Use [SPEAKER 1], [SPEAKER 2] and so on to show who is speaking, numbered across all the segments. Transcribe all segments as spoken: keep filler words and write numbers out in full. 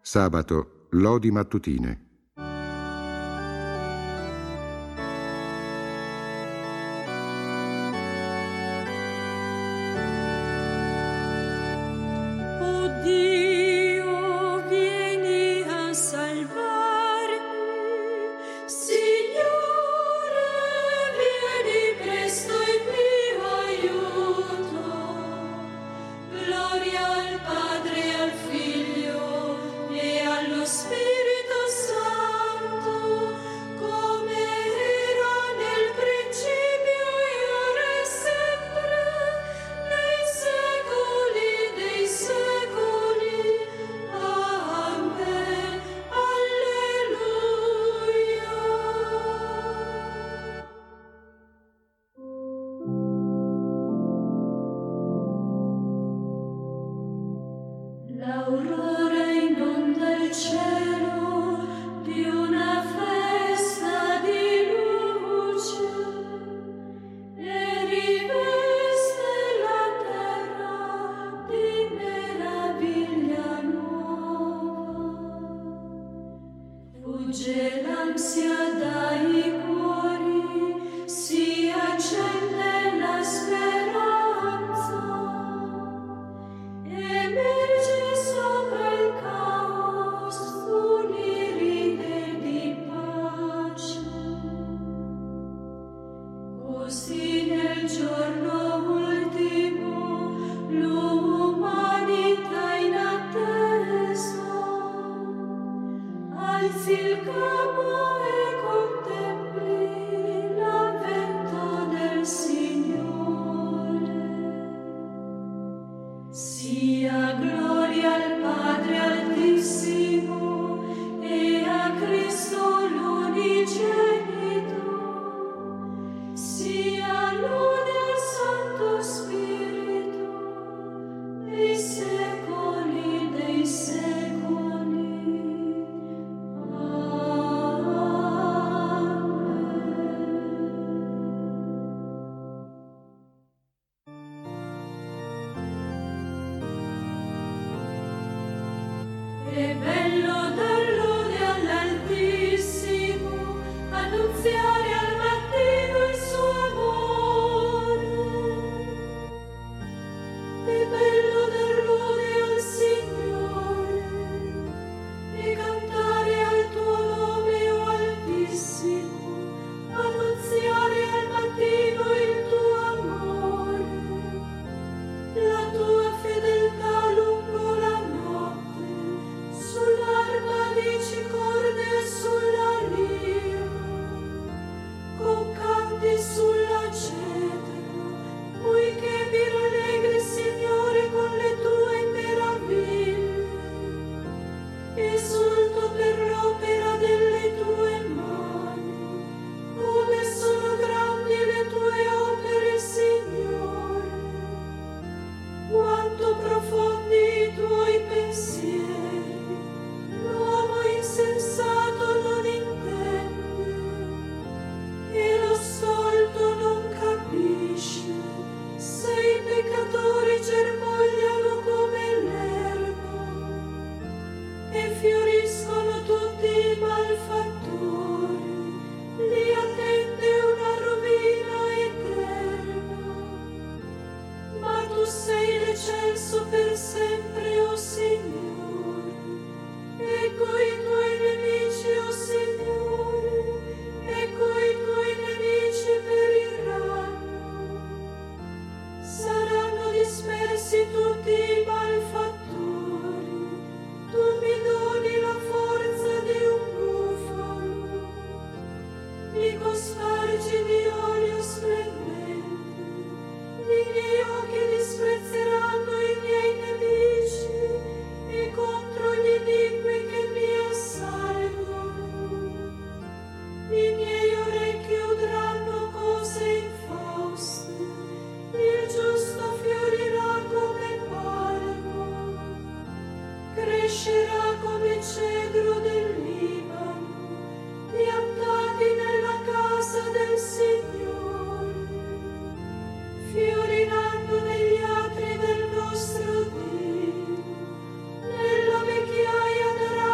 [SPEAKER 1] Sabato, lodi mattutine.
[SPEAKER 2] L'aurora inonda il cielo di una festa di luce e riveste la terra di meraviglia nuova. Fugge l'ansia dai cuori, si accende la speranza. Emerge sopra il caos un'iride di pace. Così nel giorno ultimo l'umanità in attesa alzi il capo e contempli l'avvento del Signore. Sia gloria al Padre Altissimo e a Cristo l'unigenito, sia lode al Santo Spirito nei secoli dei secoli. È bello dar lode all'Altissimo, annunziare al mattino il suo amore. È bello dar lode al Signore e cantare al tuo nome, o Altissimo, annunziare al mattino il tuo amore, la tua fedeltà lungo la notte, sull'arpa di cicorde e sulla lira, con canti sulla cedra, poiché vi rallegri, Signore, con le tue meraviglie. Esulto per l'opera delle tue mani, come sono grandi le tue opere, Signore. Quanto profondi i tuoi pensieri, l'uomo insensato non intende, e lo stolto non capisce, se i peccatori germogliano come l'erba e fioriscono tutti i malfattori, li attende una rovina eterna. Ma tu sei l'eccelso per sempre, o Signore. Ecco i tuoi nemici, o Signore, ecco i tuoi nemici periranno. Saranno dispersi tutti i malfattori, tu mi doni la forza di un bufalo, mi cospargi di olio splendente, i miei occhi disprezzeranno i miei nemici, e contro gli iniqui che mi assalgono. I miei orecchi udranno cose infauste, il giusto fiorirà come palma, crescerà come cedro del Libano, piantati nella casa del Signore, fioriranno negli atri del nostro Dio, nella vecchiaia darà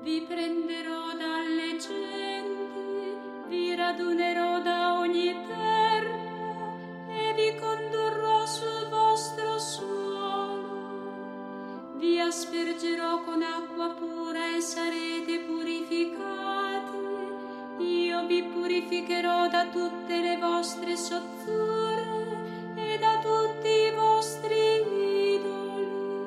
[SPEAKER 2] Vi prenderò dalle genti, vi radunerò da ogni terra e vi condurrò sul vostro suolo. Vi aspergerò con acqua pura e sarete purificati. Io vi purificherò da tutte le vostre sozzure e da tutti i vostri idoli.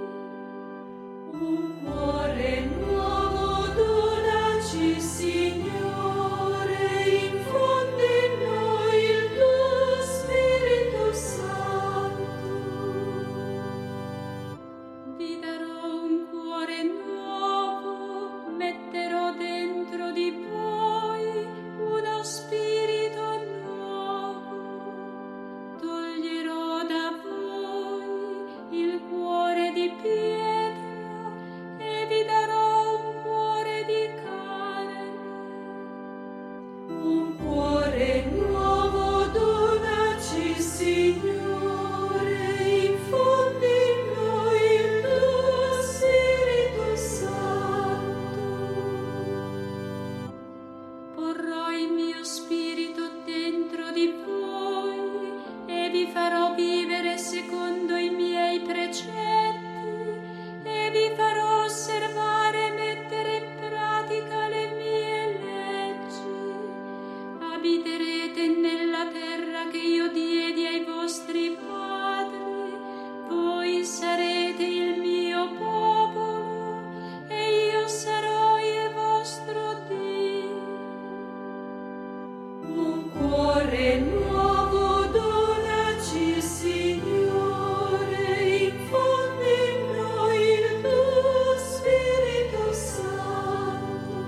[SPEAKER 2] Un cuore nuovo donaci, Signore, infondi in noi il tuo Spirito Santo. Vi darò un cuore nuovo, metterò dentro di voi uno spirito nuovo. Toglierò da voi il cuore di pietra e vi darò un cuore di carne. Un cuore nuovo donaci, Signore, infondi in noi il tuo Spirito Santo. Porrò il mio spirito dentro di voi e vi farò vivere secondo i miei precetti e vi farò osservare e mettere in pratica le mie leggi. Abiterete nella terra che io diedi ai vostri padri, voi sarete il mio popolo e io sarò il vostro Dio. Un cuore nuovo donaci, Signore, infondi in noi il tuo Spirito Santo.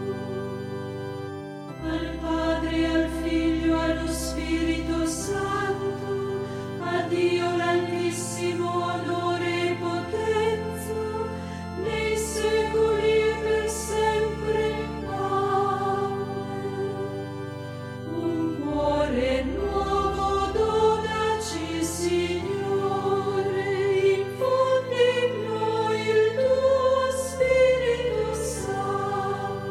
[SPEAKER 2] Al Padre, al Figlio, allo Spirito Santo, a Dio l'Altissimo onore e potenza, nei secoli e per sempre. Amen. Un cuore nuovo donaci, Signore, infondi in noi il tuo Spirito Santo.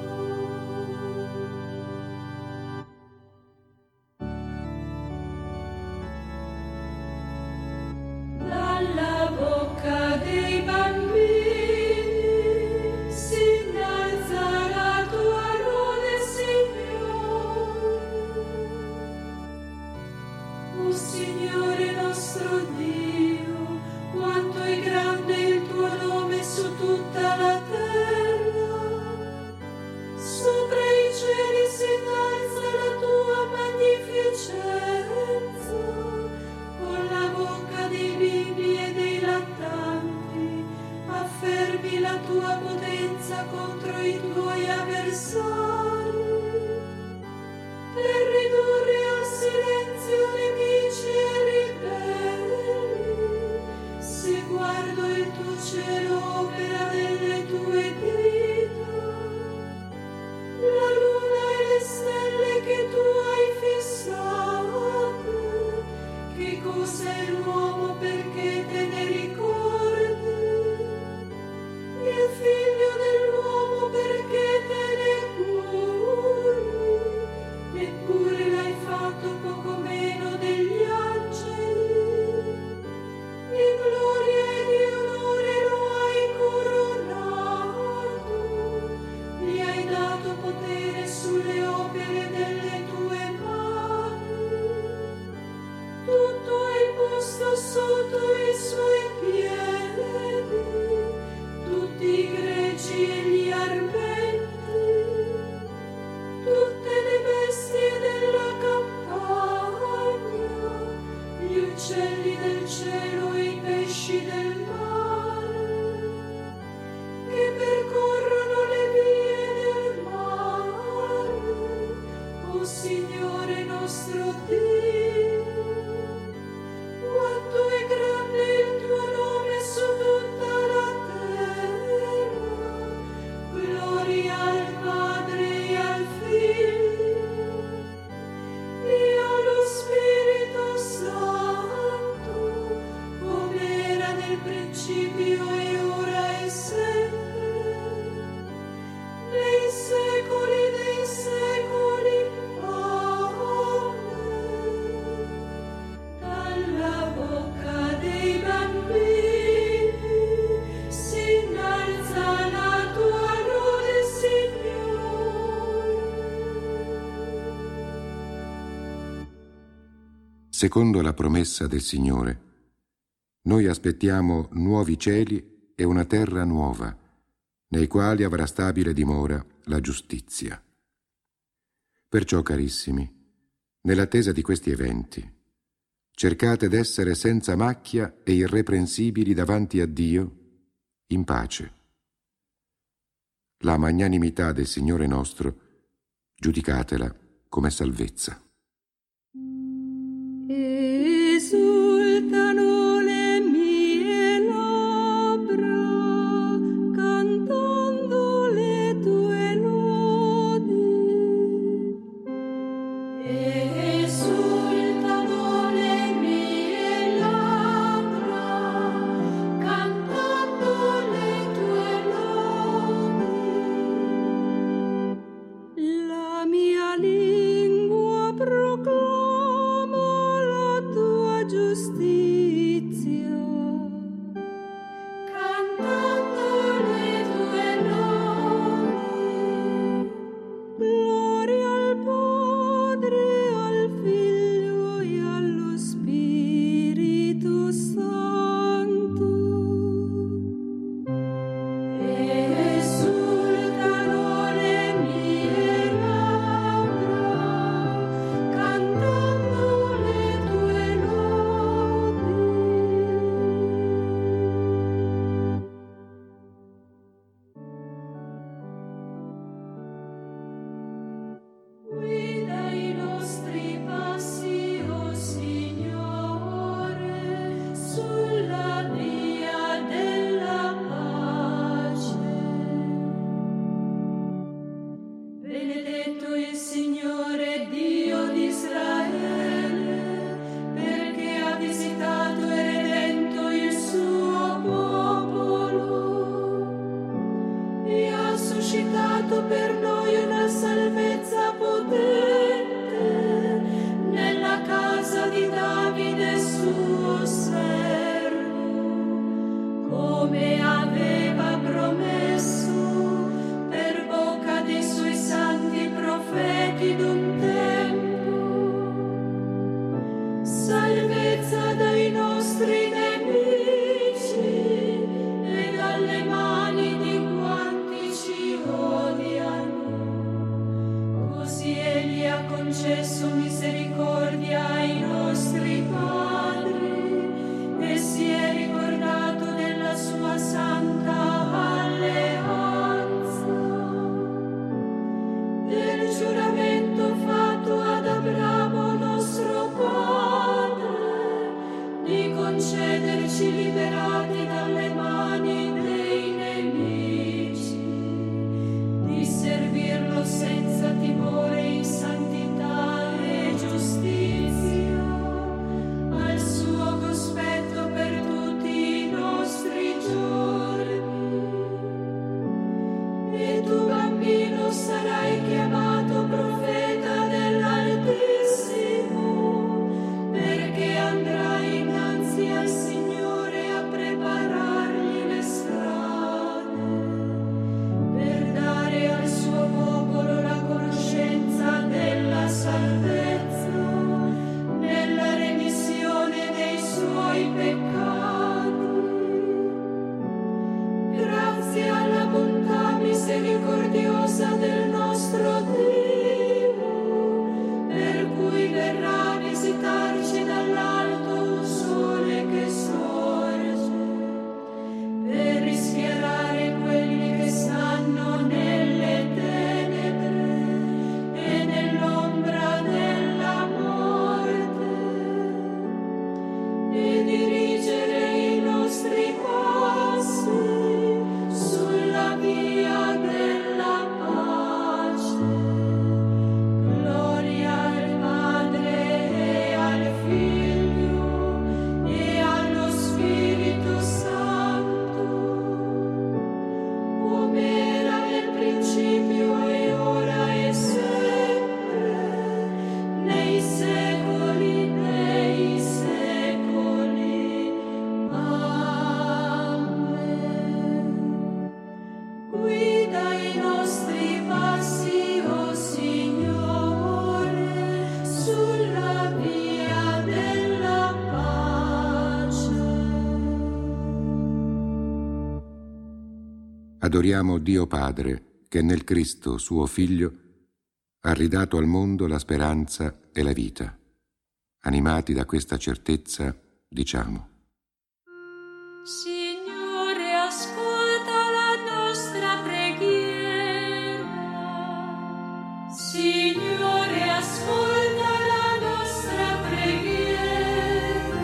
[SPEAKER 2] Dalla bocca dei bambini si innalza la tua lode, Signore. O Signore nostro Dio, quanto è grande il tuo nome su tutta la terra. Sopra i cieli si innalza la tua magnificenza. Con la bocca dei bimbi e dei lattanti affermi la tua potenza contro i tuoi avversari, per ridurre al silenzio nemici e ribelli. Se guardo il tuo cielo opera delle tue dita, la luna e le stelle che tu hai fissate. Che cos'è l'uomo perché te ne ricordi? Il figlio dell'uomo perché te ne curi? Eppure l'hai fatto poco meno degli angeli. Di gloria e di onore lo hai coronato. Gli hai dato potere sulle opere delle tue mani. Tutto hai posto sotto i suoi piedi, tutti i greci e gli armenti, tutte le bestie della campagna, gli uccelli del cielo e i pesci del mare, che percorrono le vie del mare. O Signore nostro Dio, quanto è grande il tuo nome su tutta la terra.
[SPEAKER 1] secondo la promessa del Signore, noi aspettiamo nuovi cieli e una terra nuova, nei quali avrà stabile dimora la giustizia. Perciò, carissimi, nell'attesa di questi eventi, cercate d'essere senza macchia e irreprensibili davanti a Dio, in pace. La magnanimità del Signore nostro, giudicatela come salvezza.
[SPEAKER 2] Esultano le mie labbra, cantando le tue lodi. Esultano le mie labbra, cantando le tue lodi. La mia lingua proclama la tua giustizia, cantando le tue lodi. Gloria al Padre, al Figlio e allo Spirito Santo. Esultano le mie labbra, cantando le tue lodi. Guida i nostri passi, o Signore, sulla via della pace. Benedetto il Signore Dio di Israele, perché ha visitato e redento il suo popolo e ha suscitato per noi una salvezza potente nella casa di Davide suo servo, come aveva promesso per bocca dei suoi santi profeti d'un tempo. Salvezza dai nostri nemici e dalle mani di quanti ci odiano. Così egli ha concesso misericordia ai nostri padri e si è ricordato della sua santa alleanza, del giuramento fatto ad Abramo nostro padre, di concederci liberati dalle mani dei nemici, di servirlo senza timore in santità e giustizia, al suo cospetto per tutti i nostri giorni. E tu, bambino, sarai chiamato profeta dell'Altissimo, perché andrai innanzi al Signore a preparargli le strade, per dare al suo popolo la conoscenza della salvezza, nella remissione dei suoi peccati. Grazie alla bontà misericordiosa del nostro Dio, per cui verrà a visitarci dall'alto un sole che sorge, per rischiarare quelli che stanno nelle tenebre e nell'ombra della morte, e dirigere i nostri passi sulla via della pace. Gloria al Padre e al Figlio e allo Spirito Santo, come era nel principio e ora e sempre, nei secoli dei secoli. Amen. Guida i nostri passi, o Signore, sulla via del
[SPEAKER 1] adoriamo Dio Padre, che nel Cristo, suo Figlio, ha ridato al mondo la speranza e la vita. Animati da questa certezza, diciamo:
[SPEAKER 2] Signore, ascolta la nostra preghiera. Signore, ascolta la nostra preghiera.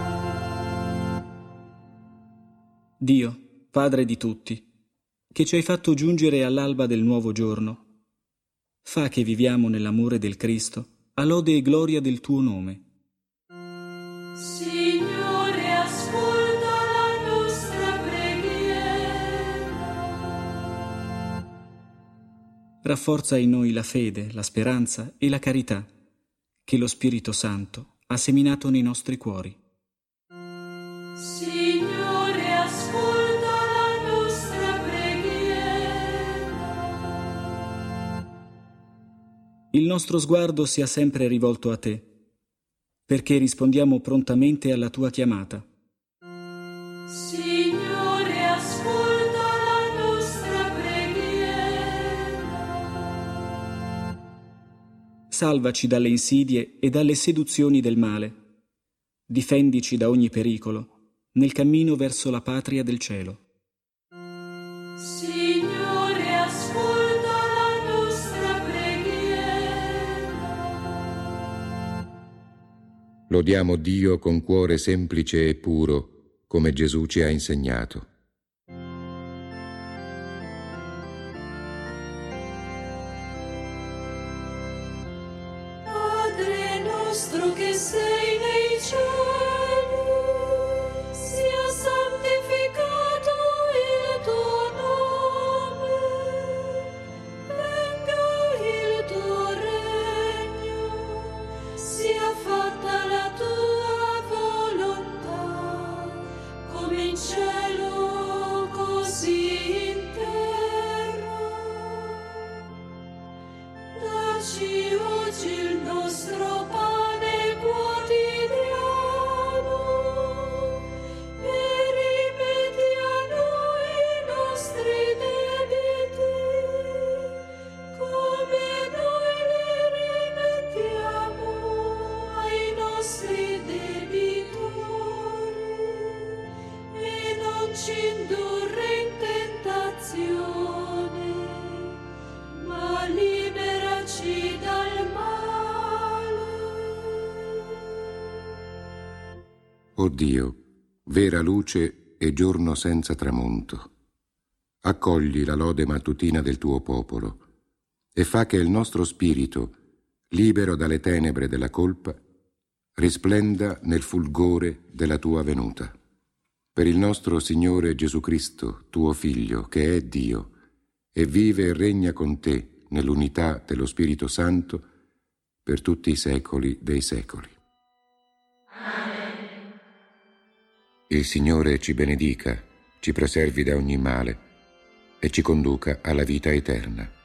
[SPEAKER 3] Dio, Padre di tutti, che ci hai fatto giungere all'alba del nuovo giorno, fa che viviamo nell'amore del Cristo, a lode e gloria del tuo nome.
[SPEAKER 2] Signore, ascolta la nostra preghiera.
[SPEAKER 3] Rafforza in noi la fede, la speranza e la carità che lo Spirito Santo ha seminato nei nostri cuori.
[SPEAKER 2] Signore, ascolta la nostra preghiera.
[SPEAKER 3] Il nostro sguardo sia sempre rivolto a te, perché rispondiamo prontamente alla tua chiamata.
[SPEAKER 2] Signore, ascolta la nostra preghiera.
[SPEAKER 3] Salvaci dalle insidie e dalle seduzioni del male. Difendici da ogni pericolo nel cammino verso la patria del cielo.
[SPEAKER 2] Signore, ascolta la nostra preghiera.
[SPEAKER 1] Lodiamo Dio con cuore semplice e puro, come Gesù ci ha insegnato.
[SPEAKER 2] Padre nostro che sei nei cieli, sia santificato il tuo nome, venga il tuo regno, sia fatta la tua volontà, come in cielo così in terra. Dacci oggi il nostro pane quotidiano e rimetti a noi i nostri debiti, come noi li rimettiamo ai nostri debitori, e non ci indurre in tentazione, ma liberaci dal male.
[SPEAKER 1] O Dio, vera luce e giorno senza tramonto, accogli la lode mattutina del tuo popolo e fa che il nostro spirito, libero dalle tenebre della colpa, risplenda nel fulgore della tua venuta. Per il nostro Signore Gesù Cristo, tuo Figlio, che è Dio, e vive e regna con te nell'unità dello Spirito Santo per tutti i secoli dei secoli. Amen. Il Signore ci benedica, ci preservi da ogni male e ci conduca alla vita eterna.